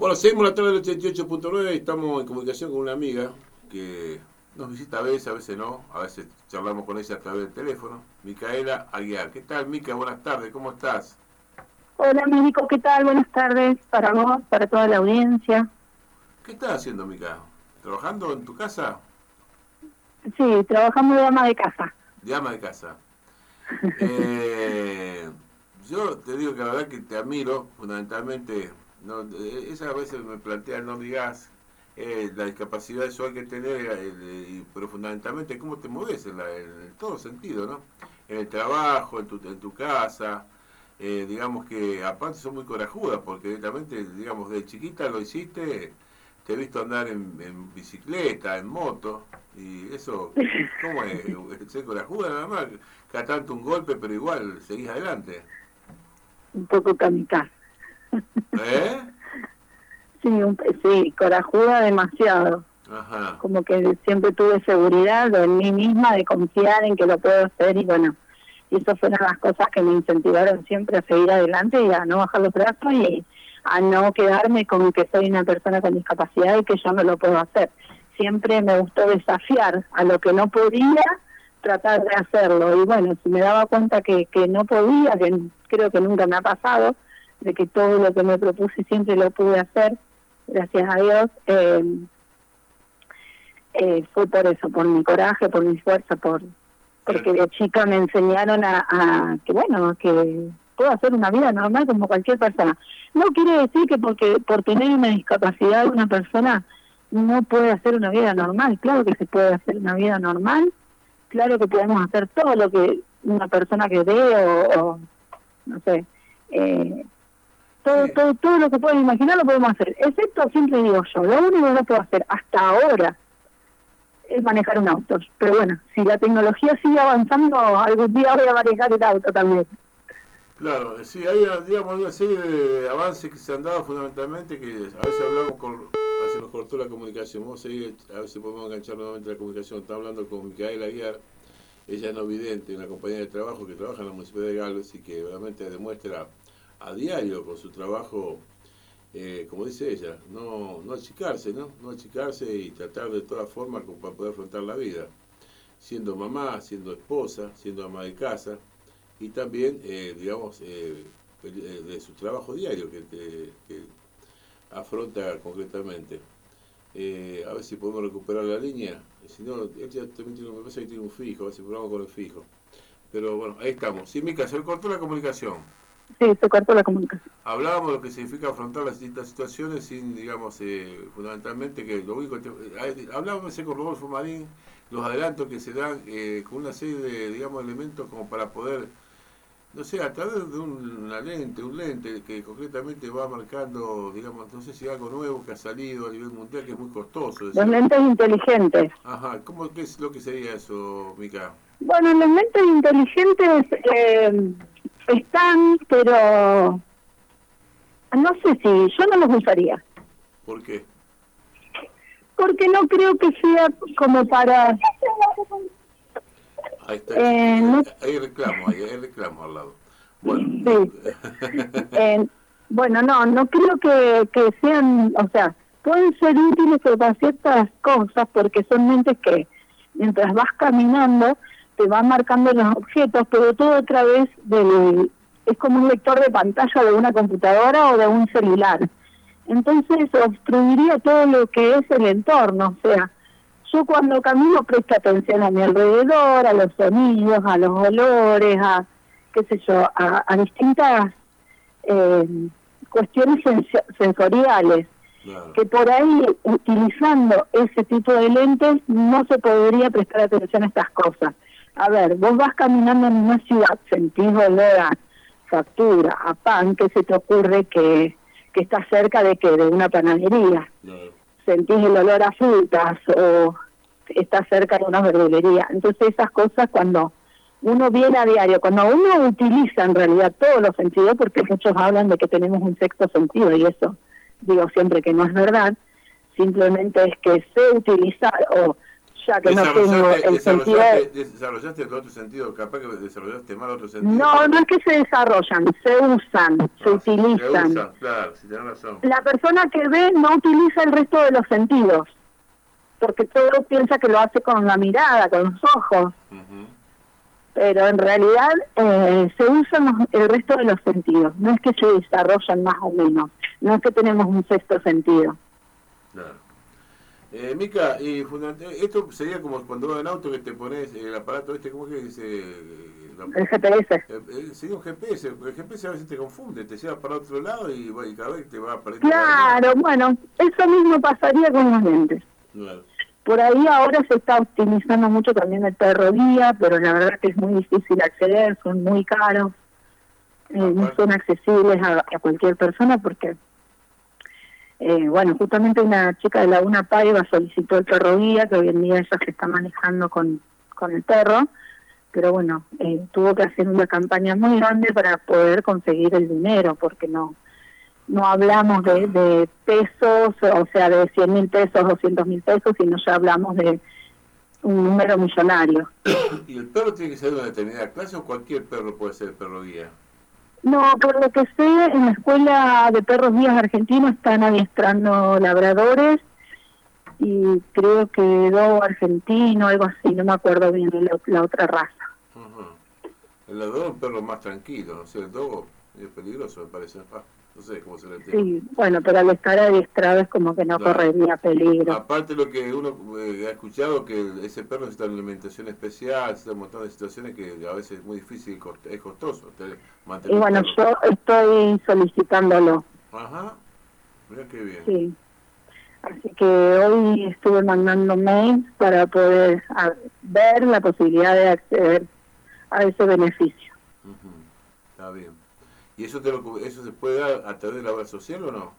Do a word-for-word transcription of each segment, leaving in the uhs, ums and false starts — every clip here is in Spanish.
Bueno, seguimos la tarde del ochenta y ocho punto nueve y estamos en comunicación con una amiga que nos visita a veces, a veces no, a veces charlamos con ella a través del teléfono, Micaela Aguiar. ¿Qué tal, Mica? Buenas tardes, ¿cómo estás? Hola, Médico, ¿qué tal? Buenas tardes para vos, para toda la audiencia. ¿Qué estás haciendo, Mica? ¿Trabajando en tu casa? Sí, trabajando de ama de casa. De ama de casa. eh, yo te digo que la verdad que te admiro, fundamentalmente, no, esa a veces me plantea, no digas eh, la discapacidad visual que tenés, eh, pero fundamentalmente cómo te mueves en, la, en todo sentido, ¿no? En el trabajo, en tu, en tu casa. Eh, digamos que aparte son muy corajudas porque directamente, digamos, de chiquita lo hiciste, te he visto andar en, en bicicleta, en moto, y eso, ¿cómo es? ¿Ser corajuda nada más? Cada tanto un golpe, pero igual seguís adelante. Un poco kamikaze. ¿Eh? Sí, un, sí, corajuda demasiado. Ajá. Como que siempre tuve seguridad en mí misma, de confiar en que lo puedo hacer, y bueno, y esas fueron las cosas que me incentivaron siempre a seguir adelante y a no bajar los brazos y a no quedarme con que soy una persona con discapacidad y que yo no lo puedo hacer. Siempre me gustó desafiar a lo que no podía, tratar de hacerlo. Y bueno, si me daba cuenta que, que no podía, que creo que nunca me ha pasado, de que todo lo que me propuse siempre lo pude hacer, gracias a Dios, eh, eh, fue por eso, por mi coraje, por mi fuerza, por porque de chica me enseñaron a, a que, bueno, que puedo hacer una vida normal como cualquier persona. No quiere decir que porque por tener una discapacidad una persona no puede hacer una vida normal. Claro que se puede hacer una vida normal, claro que podemos hacer todo lo que una persona que ve o, o no sé, eh, todo, todo, todo lo que pueden imaginar lo podemos hacer, excepto, siempre digo yo, lo único que no puedo hacer hasta ahora es manejar un auto. Pero bueno, si la tecnología sigue avanzando, algún día voy a manejar el auto también. Claro, sí, hay, digamos, una serie de avances que se han dado fundamentalmente, que a veces hablamos con, a veces nos cortó la comunicación. Vamos a seguir, a ver si podemos enganchar nuevamente la comunicación. Está hablando con Micaela Aguiar, ella es no vidente, una compañía de trabajo que trabaja en la Municipalidad de Galvez y que realmente demuestra a diario con su trabajo, eh, como dice ella, no, no achicarse, ¿no? No achicarse y tratar de todas formas para poder afrontar la vida, siendo mamá, siendo esposa, siendo ama de casa y también, eh, digamos, eh, de su trabajo diario que, que, que afronta concretamente. Eh, a ver si podemos recuperar la línea, si no, ella también tiene, me parece que tiene un fijo, a ver si probamos con el fijo. Pero bueno, ahí estamos. Sí, Mica, se cortó la comunicación. Sí, se cortó la comunicación. Hablábamos de lo que significa afrontar las distintas situaciones sin, digamos, eh, fundamentalmente que lo único que... Eh, hablábamos con Rodolfo Marín, los adelantos que se dan eh, con una serie de, digamos, elementos como para poder, no sé, a través de un, una lente, un lente que concretamente va marcando, digamos, no sé si algo nuevo que ha salido a nivel mundial que es muy costoso. Los lentes inteligentes. Ajá, ¿cómo qué es lo que sería eso, Mica? Bueno, los lentes inteligentes... Eh, están, pero no sé si yo no los usaría. ¿Por qué? Porque no creo que sea como para... Ahí está, eh, no... hay reclamo, hay, hay reclamo al lado. Bueno, sí. eh, bueno, no, no creo que, que sean, o sea, pueden ser útiles para ciertas cosas porque son lentes que mientras vas caminando te van marcando los objetos, pero todo a través del... es como un lector de pantalla de una computadora o de un celular. Entonces obstruiría todo lo que es el entorno. O sea, yo cuando camino presto atención a mi alrededor, a los sonidos, a los olores, a, qué sé yo, a, a distintas eh, cuestiones sens- sensoriales. Claro. Que por ahí, utilizando ese tipo de lentes, no se podría prestar atención a estas cosas. A ver, vos vas caminando en una ciudad, sentís olor a factura, a pan, ¿qué se te ocurre que, que está cerca de que de una panadería? No. Sentís el olor a frutas o está cerca de una verdulería. Entonces esas cosas cuando uno viene a diario, cuando uno utiliza en realidad todos los sentidos, porque muchos hablan de que tenemos un sexto sentido y eso digo siempre que no es verdad, simplemente es que sé utilizar o ya que no tengo el sentido... ¿Desarrollaste el otro sentido? Capaz que desarrollaste mal otro sentido. No, no es que se desarrollan, se usan, no, se utilizan. Se usan, claro, si tenés razón. La persona que ve no utiliza el resto de los sentidos, porque todo piensa que lo hace con la mirada, con los ojos. Uh-huh. Pero en realidad eh, se usan los, el resto de los sentidos, no es que se desarrollan más o menos, no es que tenemos un sexto sentido. Claro. Eh, Mica, y esto sería como cuando vas en auto que te pones el aparato este, ¿cómo que dice? La, el G P S. Eh, eh, sería un G P S, porque el G P S a veces te confunde, te lleva para otro lado y, y cada vez te va apareciendo. Claro, bueno, eso mismo pasaría con los lentes. Claro. Por ahí ahora se está optimizando mucho también el perro guía, pero la verdad que es muy difícil acceder, son muy caros, eh, no son accesibles a, a cualquier persona porque... Eh, bueno, justamente una chica de Laguna Paiva solicitó el perro guía, que hoy en día ella se está manejando con, con el perro, pero bueno, eh, tuvo que hacer una campaña muy grande para poder conseguir el dinero, porque no no hablamos de, de pesos, o sea, de cien mil pesos, doscientos mil pesos, sino ya hablamos de un número millonario. ¿Y el perro tiene que ser de una determinada clase o cualquier perro puede ser perro guía? No, por lo que sé, en la escuela de perros guías argentinos están adiestrando labradores y creo que dogo argentino, algo así, no me acuerdo bien la, la otra raza. Uh-huh. El labrador es un perro más tranquilo, no sé, el dogo es peligroso, me parece. Ah, no sé cómo se le entiende. Sí, bueno, pero al estar adiestrado es como que no claro. correría peligro. Aparte lo que uno eh, ha escuchado, que ese perro necesita una alimentación especial, necesita un montón de situaciones que a veces es muy difícil y es costoso mantener. Y bueno, yo estoy solicitándolo. Ajá, mira qué bien. Sí, así que hoy estuve mandando mails para poder a, ver la posibilidad de acceder a ese beneficio. Uh-huh. Está bien. ¿Y eso te lo, eso se puede dar a través de la obra social o no?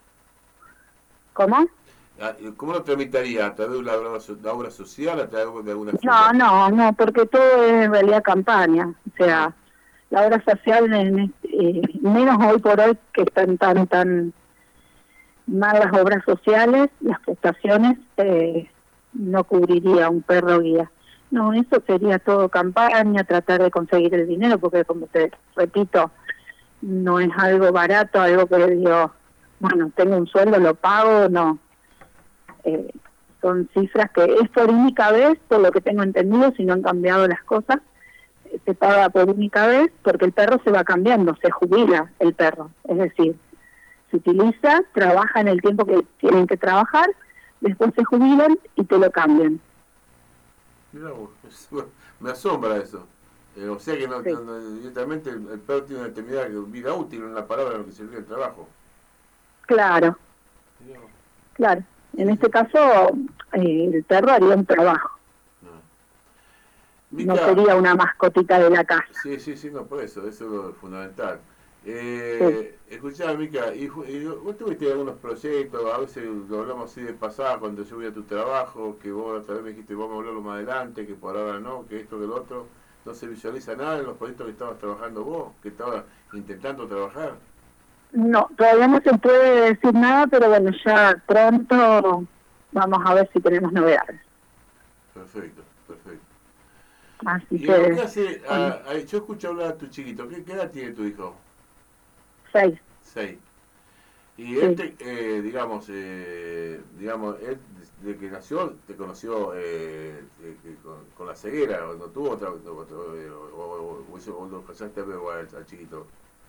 ¿Cómo? ¿Cómo lo tramitaría? ¿A través de la obra, la obra social? ¿A través de alguna No, no, no, porque todo es en realidad campaña. O sea, la obra social, en, eh, menos hoy por hoy que están tan, tan mal las obras sociales, las prestaciones, eh, no cubriría un perro guía. No, eso sería todo campaña, tratar de conseguir el dinero, porque como te repito, no es algo barato, algo que digo, bueno, tengo un sueldo, lo pago, no. Eh, son cifras que es por única vez, por lo que tengo entendido, si no han cambiado las cosas, eh, se paga por única vez porque el perro se va cambiando, se jubila el perro. Es decir, se utiliza, trabaja en el tiempo que tienen que trabajar, después se jubilan y te lo cambian. Mira, me asombra eso. Eh, o sea que no, sí. no, directamente el, el perro tiene una determinada vida útil, una palabra en lo que se el trabajo. Claro, sí. claro. En este caso, eh, el perro haría un trabajo. No. Mica, no sería una mascotita de la casa. Sí, sí, sí, no, por eso, eso es fundamental. Eh, sí. Escuchá, Mica, y, y vos tuviste algunos proyectos, a veces lo hablamos así de pasada cuando yo voy a tu trabajo, que vos otra vez me dijiste, vamos a hablarlo más adelante, que por ahora no, que esto, que lo otro. ¿No se visualiza nada en los proyectos que estabas trabajando vos, que estabas intentando trabajar? No, todavía no se puede decir nada, pero bueno, ya pronto vamos a ver si tenemos novedades. Perfecto, perfecto. Así ¿Y que... ¿qué hace? A, a, yo escucho hablar a tu chiquito, ¿qué, qué edad tiene tu hijo? Seis. Seis. Y él, sí. te, eh, digamos, eh, digamos, él desde que nació te conoció eh, eh, con, con la ceguera, o no tuvo otra, o, o, o, o, o lo casaste a ver al, al chiquito.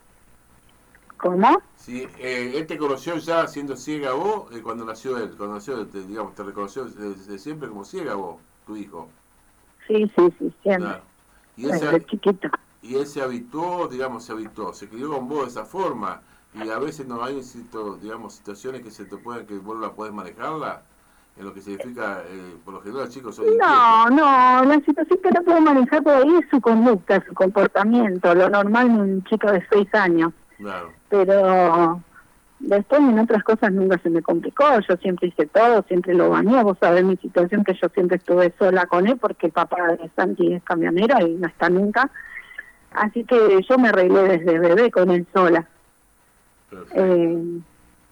¿Cómo? Sí, eh, él te conoció ya siendo ciega vos, eh, cuando nació él, cuando nació, te, digamos, te reconoció desde siempre como ciega vos, tu hijo. Sí, sí, sí, siempre. Claro. Y él desde se, chiquito. Y él se habituó, digamos, se habituó, se crió con vos de esa forma. Y a veces no hay, digamos, situaciones que se te pueden, que vos la podés manejarla, en lo que significa, eh, por lo general, chicos, son No, inquietos. no, la situación que no puedo manejar por ahí es su conducta, su comportamiento, lo normal en un chico de seis años. Claro. Pero después en otras cosas nunca se me complicó, yo siempre hice todo, siempre lo bañé, vos sabés mi situación que yo siempre estuve sola con él porque el papá de Santi es camionero y no está nunca, así que yo me arreglé desde bebé con él sola. Eh,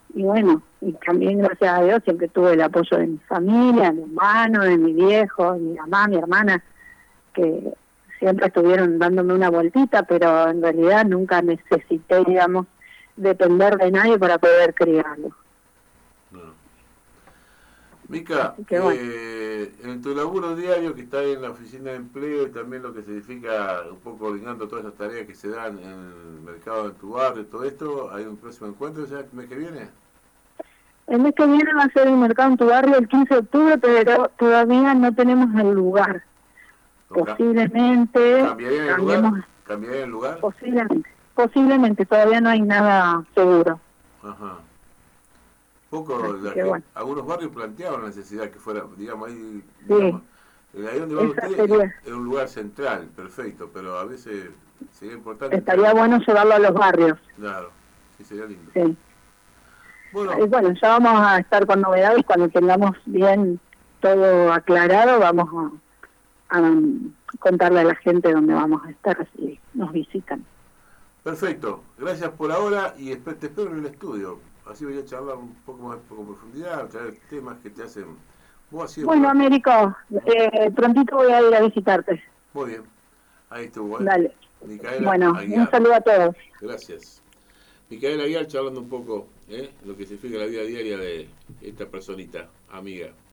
y bueno, y también gracias a Dios siempre tuve el apoyo de mi familia, de mi hermano, de mi viejo, de mi mamá, mi hermana, que siempre estuvieron dándome una vueltita, pero en realidad nunca necesité, digamos, depender de nadie para poder criarlo. No. Mica, Que, bueno. eh, en tu laburo diario que está en la oficina de empleo y también lo que significa un poco coordinando todas esas tareas que se dan en el mercado de tu barrio, todo esto, ¿hay un próximo encuentro ya el mes que viene? El mes que viene va a ser el mercado en tu barrio el quince de octubre, pero todavía no tenemos el lugar. Posiblemente ¿Cambiaría el cambiemos, lugar? ¿Cambiaría el lugar? Posiblemente, posiblemente, todavía no hay nada seguro. Ajá. Poco, la que, gente, bueno. algunos barrios planteaban la necesidad que fuera, digamos, ahí, Sí. digamos, ahí donde van ustedes sería. es un lugar central, perfecto, pero a veces sería importante. Estaría bueno llevarlo a los barrios. Claro, sí, sería lindo. Sí. Bueno. Y bueno, ya vamos a estar con novedades cuando tengamos bien todo aclarado, vamos a, a contarle a la gente dónde vamos a estar si nos visitan. Perfecto, gracias por ahora y te espero en el estudio. Así voy a charlar un poco más con profundidad, traer temas que te hacen... Vos así bueno, por... Américo, eh, prontito voy a ir a visitarte. Muy bien, ahí estuvo. ¿eh? Dale. Micaela bueno, Aguiar. Un saludo a todos. Gracias. Micaela Aguiar charlando un poco ¿eh? lo que significa la vida diaria de esta personita, amiga.